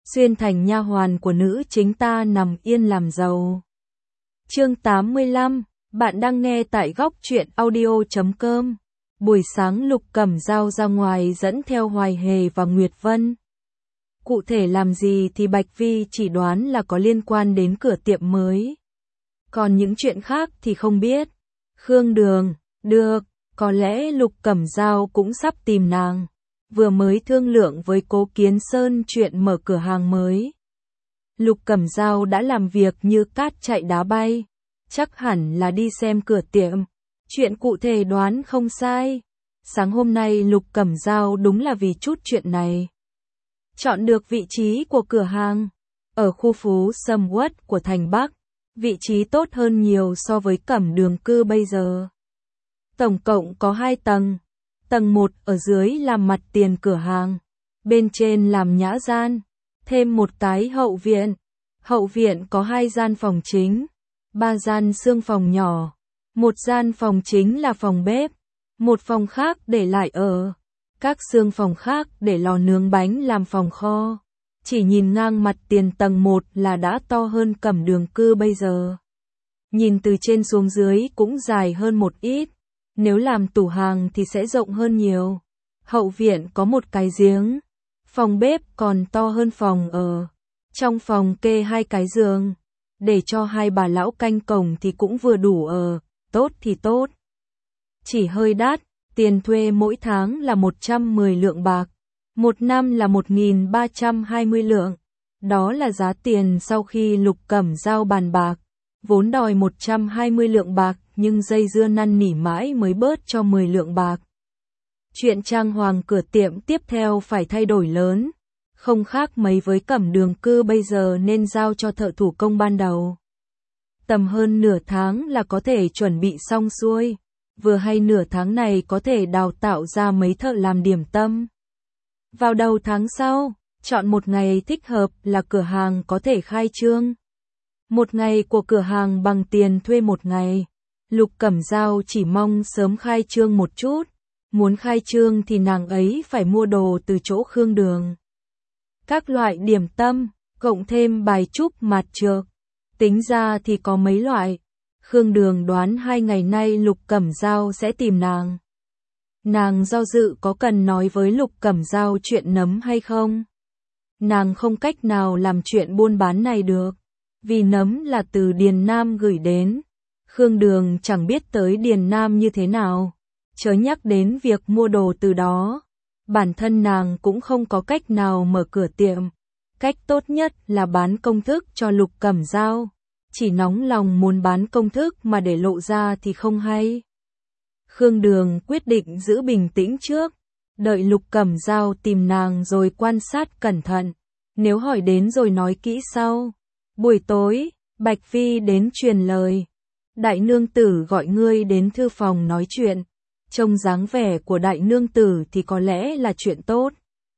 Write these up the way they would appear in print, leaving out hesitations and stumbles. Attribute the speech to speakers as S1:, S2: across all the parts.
S1: xuyên thành nha hoàn của nữ chính ta nằm yên làm giàu. Chương 85, bạn đang nghe tại góc truyện audio.com. Buổi sáng Lục Cẩm Dao ra ngoài dẫn theo Hoài Hề và Nguyệt Vân. Cụ thể làm gì thì Bạch Vi chỉ đoán là có liên quan đến cửa tiệm mới. Còn những chuyện khác thì không biết. Khương Đường, được, có lẽ Lục Cẩm Dao cũng sắp tìm nàng. Vừa mới thương lượng với Cố Kiến Sơn chuyện mở cửa hàng mới. Lục Cẩm Dao đã làm việc như cát chạy đá bay. Chắc hẳn là đi xem cửa tiệm. Chuyện cụ thể đoán không sai. Sáng hôm nay Lục Cẩm Dao đúng là vì chút chuyện này. Chọn được vị trí của cửa hàng. Ở khu phố Sầm Uất của thành Bắc. Vị trí tốt hơn nhiều so với Cẩm Đường Cư bây giờ. Tổng cộng có 2 tầng. Tầng 1 ở dưới làm mặt tiền cửa hàng. Bên trên làm nhã gian. Thêm một cái hậu viện. Hậu viện có 2 gian phòng chính. 3 gian xương phòng nhỏ. Một gian phòng chính là phòng bếp. Một phòng khác để lại ở. Các xương phòng khác để lò nướng bánh làm phòng kho. Chỉ nhìn ngang mặt tiền tầng 1 là đã to hơn Cẩm Đường Cư bây giờ. Nhìn từ trên xuống dưới cũng dài hơn một ít. Nếu làm tủ hàng thì sẽ rộng hơn nhiều. Hậu viện có một cái giếng. Phòng bếp còn to hơn phòng ở. Trong phòng kê 2 cái giường. Để cho 2 bà lão canh cổng thì cũng vừa đủ ở. Tốt thì tốt. Chỉ hơi đắt. Tiền thuê mỗi tháng là 110 lượng bạc. Một năm là 1.320 lượng. Đó là giá tiền sau khi Lục Cẩm Dao bàn bạc. Vốn đòi 120 lượng bạc nhưng dây dưa năn nỉ mãi mới bớt cho 10 lượng bạc. Chuyện trang hoàng cửa tiệm tiếp theo phải thay đổi lớn. Không khác mấy với Cẩm Đường Cư bây giờ nên giao cho thợ thủ công ban đầu. Tầm hơn nửa tháng là có thể chuẩn bị xong xuôi. Vừa hay nửa tháng này có thể đào tạo ra mấy thợ làm điểm tâm. Vào đầu tháng sau, chọn một ngày thích hợp là cửa hàng có thể khai trương. Một ngày của cửa hàng bằng tiền thuê một ngày. Lục Cẩm Dao chỉ mong sớm khai trương một chút. Muốn khai trương thì nàng ấy phải mua đồ từ chỗ Khương Đường. Các loại điểm tâm, cộng thêm bài chúc mạt trược. Tính ra thì có mấy loại. Khương Đường đoán 2 ngày nay Lục Cẩm Dao sẽ tìm nàng. Nàng do dự có cần nói với Lục Cẩm Dao chuyện nấm hay không? Nàng không cách nào làm chuyện buôn bán này được. Vì nấm là từ Điền Nam gửi đến. Khương Đường chẳng biết tới Điền Nam như thế nào. Chớ nhắc đến việc mua đồ từ đó. Bản thân nàng cũng không có cách nào mở cửa tiệm. Cách tốt nhất là bán công thức cho Lục Cẩm Dao. Chỉ nóng lòng muốn bán công thức mà để lộ ra thì không hay. Khương Đường quyết định giữ bình tĩnh trước. Đợi Lục Cẩm Dao tìm nàng rồi quan sát cẩn thận. Nếu hỏi đến rồi nói kỹ sau. Buổi tối, Bạch Phi đến truyền lời. Đại nương tử gọi ngươi đến thư phòng nói chuyện. Trông dáng vẻ của đại nương tử thì có lẽ là chuyện tốt.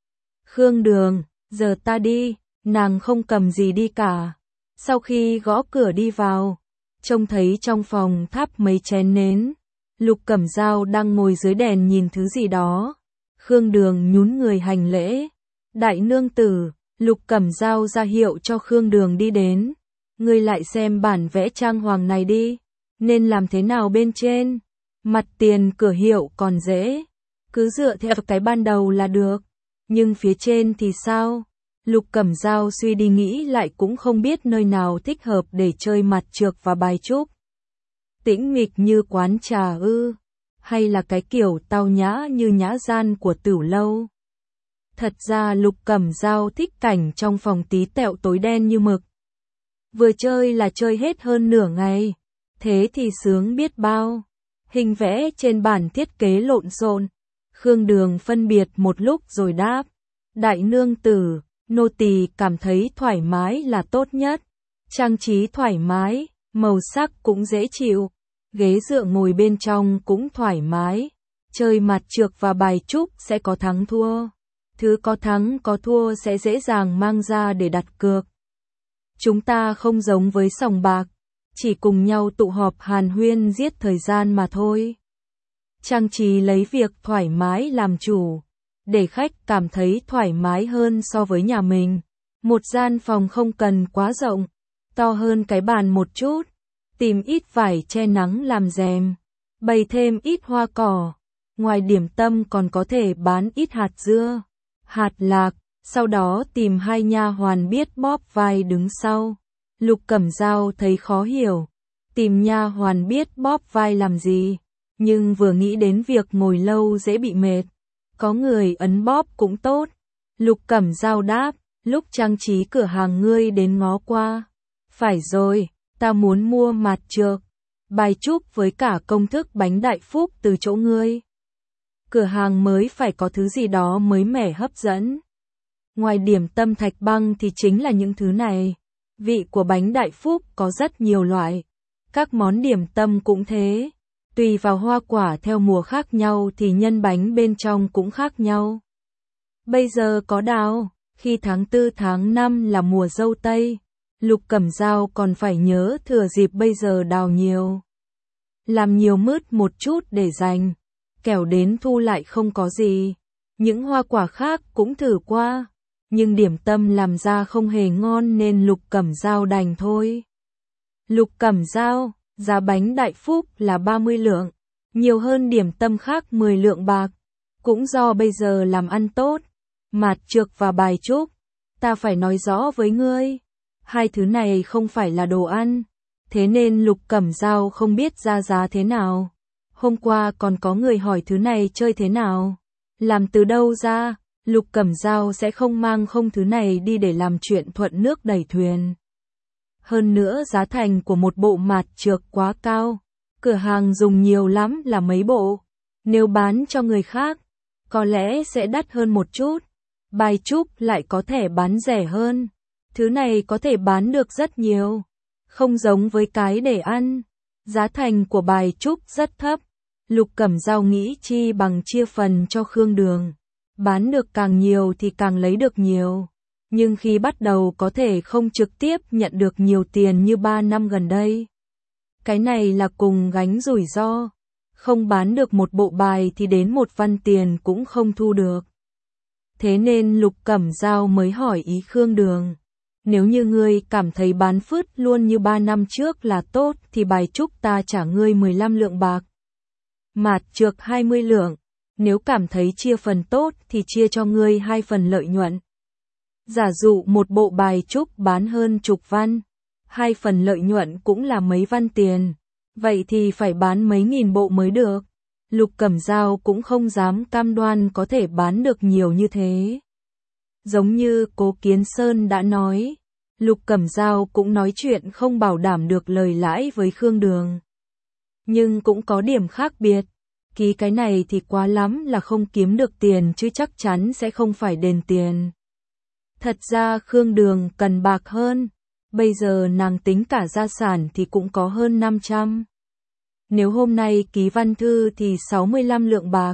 S1: Khương Đường, giờ ta đi. Nàng không cầm gì đi cả. Sau khi gõ cửa đi vào, trông thấy trong phòng thắp mấy chén nến. Lục Cẩm Dao đang ngồi dưới đèn nhìn thứ gì đó. Khương Đường nhún người hành lễ. Đại nương tử, Lục Cẩm Dao ra hiệu cho Khương Đường đi đến. Ngươi lại xem bản vẽ trang hoàng này đi. Nên làm thế nào bên trên? Mặt tiền cửa hiệu còn dễ. Cứ dựa theo cái ban đầu là được. Nhưng phía trên thì sao? Lục Cẩm Dao suy đi nghĩ lại cũng không biết nơi nào thích hợp để chơi mặt trược và bài trúc. Tĩnh mịch như quán trà ư? Hay là cái kiểu tao nhã như nhã gian của Tửu Lâu? Thật ra Lục Cẩm Dao thích cảnh trong phòng tí tẹo tối đen như mực. Vừa chơi là chơi hết hơn nửa ngày. Thế thì sướng biết bao. Hình vẽ trên bản thiết kế lộn xộn. Khương Đường phân biệt một lúc rồi đáp. Đại nương tử, nô tỳ cảm thấy thoải mái là tốt nhất. Trang trí thoải mái, màu sắc cũng dễ chịu. Ghế dựa ngồi bên trong cũng thoải mái. Chơi mặt trược và bài trúc sẽ có thắng thua. Thứ có thắng có thua sẽ dễ dàng mang ra để đặt cược. Chúng ta không giống với sòng bạc. Chỉ cùng nhau tụ họp hàn huyên giết thời gian mà thôi. Trang trí lấy việc thoải mái làm chủ. Để khách cảm thấy thoải mái hơn so với nhà mình. Một gian phòng không cần quá rộng, to hơn cái bàn một chút, tìm ít vải che nắng làm rèm, bày thêm ít hoa cỏ. Ngoài điểm tâm còn có thể bán ít hạt dưa, hạt lạc, sau đó tìm hai nha hoàn biết bóp vai đứng sau. Lục Cẩm Dao thấy khó hiểu, tìm nha hoàn biết bóp vai làm gì, nhưng vừa nghĩ đến việc ngồi lâu dễ bị mệt, có người ấn bóp cũng tốt. Lục Cẩm Dao đáp, lúc trang trí cửa hàng ngươi đến ngó qua. Phải rồi, ta muốn mua mạt trược, bài trúc với cả công thức bánh đại phúc từ chỗ ngươi. Cửa hàng mới phải có thứ gì đó mới mẻ hấp dẫn. Ngoài điểm tâm Thạch Băng thì chính là những thứ này. Vị của bánh đại phúc có rất nhiều loại. Các món điểm tâm cũng thế. Tùy vào hoa quả theo mùa khác nhau thì nhân bánh bên trong cũng khác nhau. Bây giờ có đào, khi tháng 4 tháng 5 là mùa dâu tây. Lục Cẩm Dao còn phải nhớ thừa dịp bây giờ đào nhiều. Làm nhiều mứt một chút để dành. Kẻo đến thu lại không có gì. Những hoa quả khác cũng thử qua, nhưng điểm tâm làm ra không hề ngon nên Lục Cẩm Dao đành thôi. Lục Cẩm Dao, giá bánh đại phúc là 30 lượng, nhiều hơn điểm tâm khác 10 lượng bạc. Cũng do bây giờ làm ăn tốt, mạt trược và bài trúc, ta phải nói rõ với ngươi. Hai thứ này không phải là đồ ăn, thế nên Lục Cẩm Dao không biết ra giá thế nào. Hôm qua còn có người hỏi thứ này chơi thế nào, làm từ đâu ra, Lục Cẩm Dao sẽ không mang không thứ này đi để làm chuyện thuận nước đẩy thuyền. Hơn nữa giá thành của một bộ mạt trược quá cao, cửa hàng dùng nhiều lắm là mấy bộ, nếu bán cho người khác, có lẽ sẽ đắt hơn một chút, bài trúc lại có thể bán rẻ hơn, thứ này có thể bán được rất nhiều, không giống với cái để ăn, giá thành của bài trúc rất thấp. Lục Cẩm Dao nghĩ chi bằng chia phần cho Khương Đường, bán được càng nhiều thì càng lấy được nhiều, nhưng khi bắt đầu có thể không trực tiếp nhận được nhiều tiền như 3 năm gần đây. Cái này là cùng gánh rủi ro, không bán được một bộ bài thì đến một văn tiền cũng không thu được. Thế nên Lục Cẩm Dao mới hỏi ý Khương Đường, nếu như ngươi cảm thấy bán phứt luôn như 3 năm trước là tốt thì bài trúc ta trả ngươi 15 lượng bạc. Mạt trược 20 lượng, nếu cảm thấy chia phần tốt thì chia cho ngươi 2 phần lợi nhuận. Giả dụ một bộ bài trúc bán hơn chục văn, 2 phần lợi nhuận cũng là mấy văn tiền, vậy thì phải bán mấy nghìn bộ mới được. Lục Cẩm Dao cũng không dám cam đoan có thể bán được nhiều như thế. Giống như Cố Kiến Sơn đã nói, Lục Cẩm Dao cũng nói chuyện không bảo đảm được lời lãi với Khương Đường. Nhưng cũng có điểm khác biệt, ký cái này thì quá lắm là không kiếm được tiền chứ chắc chắn sẽ không phải đền tiền. Thật ra Khương Đường cần bạc hơn, bây giờ nàng tính cả gia sản thì cũng có hơn 500. Nếu hôm nay ký văn thư thì 65 lượng bạc.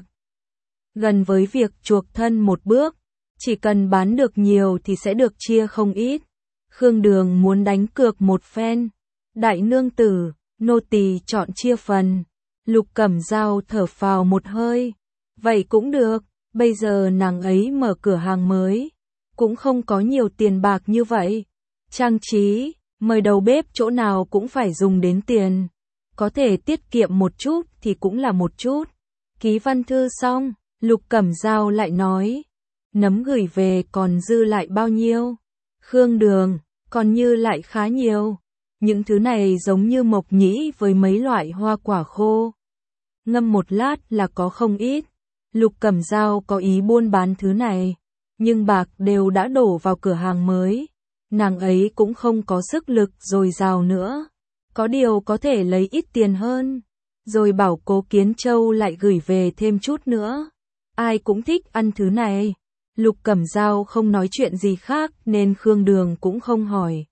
S1: Gần với việc chuộc thân một bước, chỉ cần bán được nhiều thì sẽ được chia không ít. Khương Đường muốn đánh cược một phen. Đại nương tử, nô tỳ chọn chia phần. Lục Cẩm Dao thở phào một hơi. Vậy cũng được, bây giờ nàng ấy mở cửa hàng mới, cũng không có nhiều tiền bạc như vậy. Trang trí, mời đầu bếp chỗ nào cũng phải dùng đến tiền. Có thể tiết kiệm một chút thì cũng là một chút. Ký văn thư xong, Lục Cẩm Dao lại nói, nấm gửi về còn dư lại bao nhiêu? Khương Đường, còn như lại khá nhiều. Những thứ này giống như mộc nhĩ với mấy loại hoa quả khô. Ngâm một lát là có không ít. Lục Cẩm Dao có ý buôn bán thứ này, nhưng bạc đều đã đổ vào cửa hàng mới. Nàng ấy cũng không có sức lực dồi dào nữa. Có điều có thể lấy ít tiền hơn, rồi bảo Cố Kiến Châu lại gửi về thêm chút nữa. Ai cũng thích ăn thứ này. Lục Cẩm Dao không nói chuyện gì khác nên Khương Đường cũng không hỏi.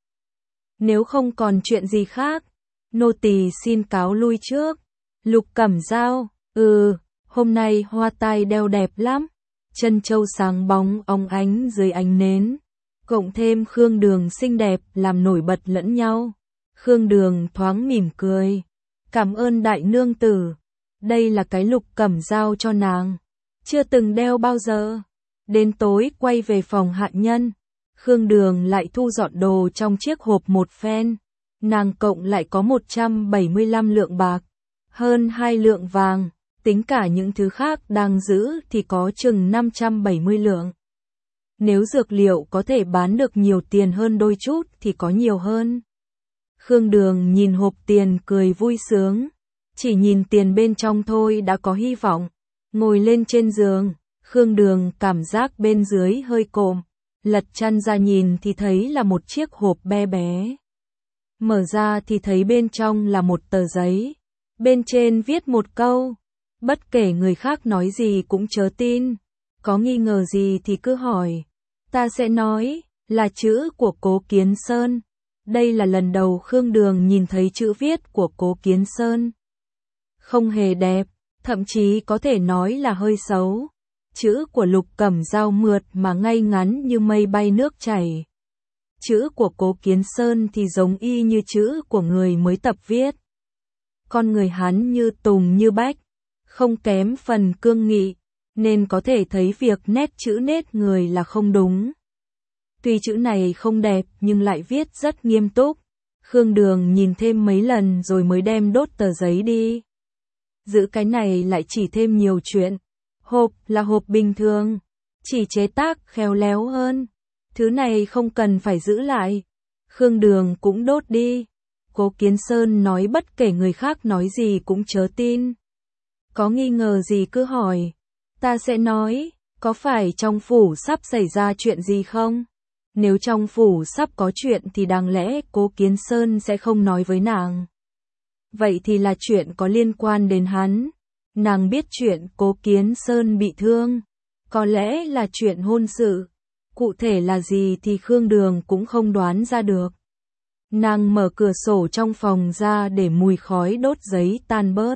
S1: Nếu không còn chuyện gì khác, nô tỳ xin cáo lui trước. Lục Cẩm Dao, hôm nay hoa tai đeo đẹp lắm. Chân châu sáng bóng óng ánh dưới ánh nến. Cộng thêm Khương Đường xinh đẹp làm nổi bật lẫn nhau. Khương Đường thoáng mỉm cười. Cảm ơn đại nương tử. Đây là cái Lục Cẩm Dao cho nàng. Chưa từng đeo bao giờ. Đến tối quay về phòng hạ nhân. Khương Đường lại thu dọn đồ trong chiếc hộp một phen. Nàng cộng lại có 175 lượng bạc, hơn 2 lượng vàng, tính cả những thứ khác đang giữ thì có chừng 570 lượng. Nếu dược liệu có thể bán được nhiều tiền hơn đôi chút thì có nhiều hơn. Khương Đường nhìn hộp tiền cười vui sướng. Chỉ nhìn tiền bên trong thôi đã có hy vọng. Ngồi lên trên giường, Khương Đường cảm giác bên dưới hơi cộm. Lật chăn ra nhìn thì thấy là một chiếc hộp be bé. Mở ra thì thấy bên trong là một tờ giấy. Bên trên viết một câu. Bất kể người khác nói gì cũng chớ tin. Có nghi ngờ gì thì cứ hỏi. Ta sẽ nói, là chữ của Cố Kiến Sơn. Đây là lần đầu Khương Đường nhìn thấy chữ viết của Cố Kiến Sơn. Không hề đẹp, thậm chí có thể nói là hơi xấu. Chữ của Lục Cẩm Dao mượt mà ngay ngắn như mây bay nước chảy. Chữ của Cố Kiến Sơn thì giống y như chữ của người mới tập viết. Con người hắn như tùng như bách, không kém phần cương nghị, nên có thể thấy việc nét chữ nét người là không đúng. Tuy chữ này không đẹp nhưng lại viết rất nghiêm túc. Khương Đường nhìn thêm mấy lần rồi mới đem đốt tờ giấy đi. Giữ cái này lại chỉ thêm nhiều chuyện. Hộp là hộp bình thường, chỉ chế tác khéo léo hơn. Thứ này không cần phải giữ lại. Khương Đường cũng đốt đi. Cố Kiến Sơn nói bất kể người khác nói gì cũng chớ tin. Có nghi ngờ gì cứ hỏi. Ta sẽ nói, có phải trong phủ sắp xảy ra chuyện gì không? Nếu trong phủ sắp có chuyện thì đáng lẽ Cố Kiến Sơn sẽ không nói với nàng. Vậy thì là chuyện có liên quan đến hắn. Nàng biết chuyện Cố Kiến Sơn bị thương. Có lẽ là chuyện hôn sự. Cụ thể là gì thì Khương Đường cũng không đoán ra được. Nàng mở cửa sổ trong phòng ra để mùi khói đốt giấy tan bớt.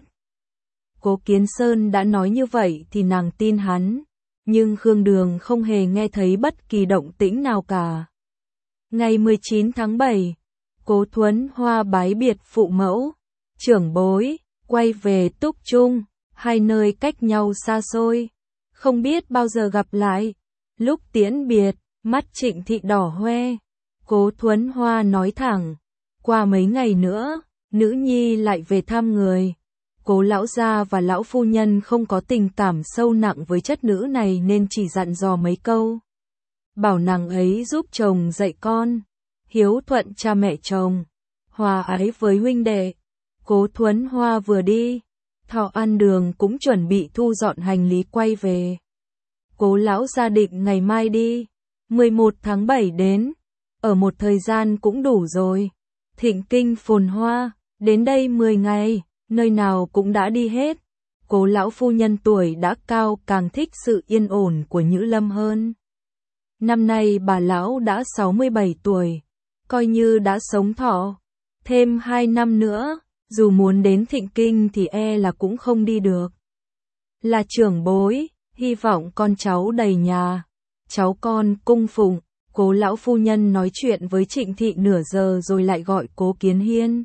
S1: Cố Kiến Sơn đã nói như vậy thì nàng tin hắn. Nhưng Khương Đường không hề nghe thấy bất kỳ động tĩnh nào cả. Ngày 19 tháng 7, Cố Thuấn Hoa bái biệt phụ mẫu, trưởng bối, quay về Túc Trung, hai nơi cách nhau xa xôi, không biết bao giờ gặp lại. Lúc tiễn biệt, mắt Trịnh Thị đỏ hoe. Cố Thuấn Hoa nói thẳng, qua mấy ngày nữa, nữ nhi lại về thăm người. Cố lão gia và lão phu nhân không có tình cảm sâu nặng với chất nữ này nên chỉ dặn dò mấy câu. Bảo nàng ấy giúp chồng dạy con, hiếu thuận cha mẹ chồng, hòa ái với huynh đệ. Cố Thuấn Hoa vừa đi, Thọ An Đường cũng chuẩn bị thu dọn hành lý quay về. Cố lão gia định ngày mai đi, 11 tháng 7 đến, ở một thời gian cũng đủ rồi. Thịnh kinh phồn hoa, đến đây 10 ngày, nơi nào cũng đã đi hết. Cố lão phu nhân tuổi đã cao càng thích sự yên ổn của Nhữ Lâm hơn. Năm nay bà lão đã 67 tuổi, coi như đã sống thọ. Thêm 2 năm nữa, dù muốn đến Thịnh Kinh thì e là cũng không đi được. Là trưởng bối, hy vọng con cháu đầy nhà. Cháu con cung phụng. Cố lão phu nhân nói chuyện với Trịnh Thị nửa giờ rồi lại gọi Cố Kiến Hiên.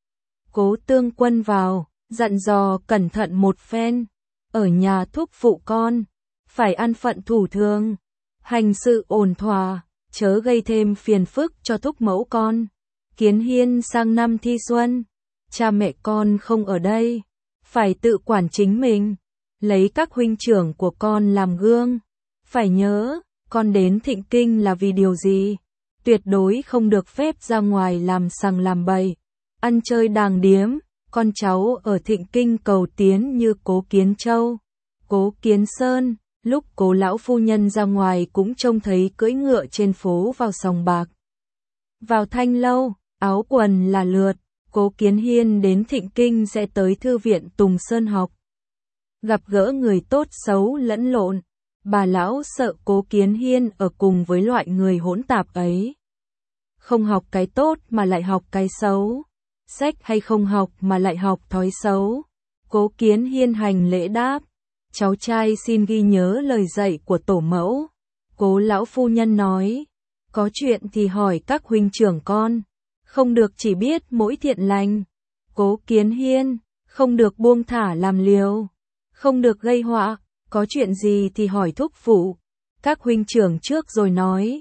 S1: Cố Tương Quân vào, dặn dò cẩn thận một phen. Ở nhà thúc phụ con, phải ăn phận thủ thường, hành sự ổn thỏa, chớ gây thêm phiền phức cho thúc mẫu con. Kiến Hiên sang năm thi xuân, cha mẹ con không ở đây, phải tự quản chính mình, lấy các huynh trưởng của con làm gương. Phải nhớ, con đến Thịnh Kinh là vì điều gì? Tuyệt đối không được phép ra ngoài làm sằng làm bậy, ăn chơi đàng điếm. Con cháu ở Thịnh Kinh cầu tiến như Cố Kiến Châu, Cố Kiến Sơn. Lúc Cố lão phu nhân ra ngoài cũng trông thấy cưỡi ngựa trên phố vào sòng bạc. Vào thanh lâu, áo quần là lượt. Cố Kiến Hiên đến Thịnh Kinh sẽ tới thư viện Tùng Sơn học. Gặp gỡ người tốt xấu lẫn lộn. Bà lão sợ Cố Kiến Hiên ở cùng với loại người hỗn tạp ấy. Không học cái tốt mà lại học cái xấu. Sách hay không học mà lại học thói xấu. Cố Kiến Hiên hành lễ đáp. Cháu trai xin ghi nhớ lời dạy của tổ mẫu. Cố lão phu nhân nói. Có chuyện thì hỏi các huynh trưởng con. Không được chỉ biết mỗi thiện lành. Cố Kiến Hiên, không được buông thả làm liều. Không được gây họa. Có chuyện gì thì hỏi thúc phụ. Các huynh trưởng trước rồi nói.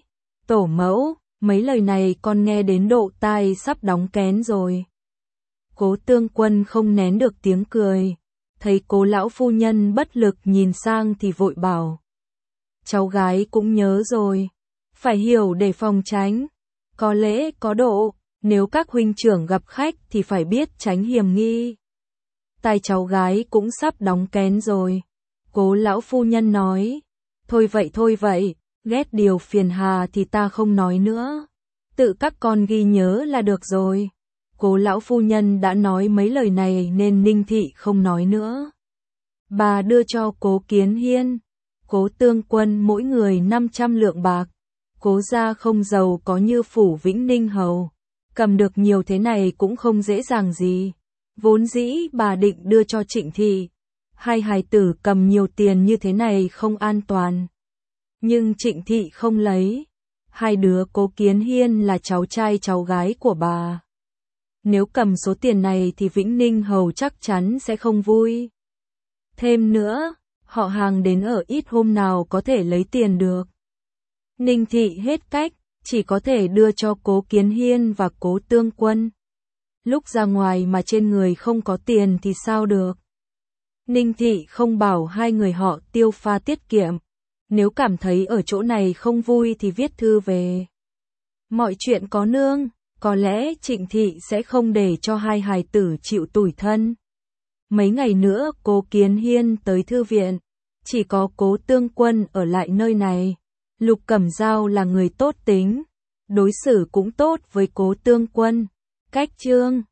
S1: Tổ mẫu, mấy lời này con nghe đến độ tai sắp đóng kén rồi. Cố Tương Quân không nén được tiếng cười, thấy Cố lão phu nhân bất lực nhìn sang thì vội bảo. Cháu gái cũng nhớ rồi, phải hiểu để phòng tránh, có lễ có độ, nếu các huynh trưởng gặp khách thì phải biết tránh hiềm nghi. Tai cháu gái cũng sắp đóng kén rồi. Cố lão phu nhân nói, thôi vậy, ghét điều phiền hà thì ta không nói nữa. Tự các con ghi nhớ là được rồi. Cố lão phu nhân đã nói mấy lời này nên Ninh Thị không nói nữa. Bà đưa cho Cố Kiến Hiên, Cố Tương Quân mỗi người 500 lượng bạc. Cố gia không giàu có như phủ Vĩnh Ninh hầu, cầm được nhiều thế này cũng không dễ dàng gì. Vốn dĩ bà định đưa cho Trịnh Thị, hai hài tử cầm nhiều tiền như thế này không an toàn. Nhưng Trịnh Thị không lấy, hai đứa Cố Kiến Hiên là cháu trai cháu gái của bà. Nếu cầm số tiền này thì Vĩnh Ninh hầu chắc chắn sẽ không vui. Thêm nữa, họ hàng đến ở ít hôm nào có thể lấy tiền được. Ninh Thị hết cách, chỉ có thể đưa cho Cố Kiến Hiên và Cố Tương Quân. Lúc ra ngoài mà trên người không có tiền thì sao được. Ninh Thị không bảo hai người họ tiêu pha tiết kiệm. Nếu cảm thấy ở chỗ này không vui thì viết thư về. Mọi chuyện có nương, có lẽ Trịnh Thị sẽ không để cho hai hài tử chịu tủi thân. Mấy ngày nữa Cố Kiến Hiên tới thư viện, chỉ có Cố Tương Quân ở lại nơi này. Lục Cẩm Dao là người tốt tính, đối xử cũng tốt với Cố Tương Quân. Cách chương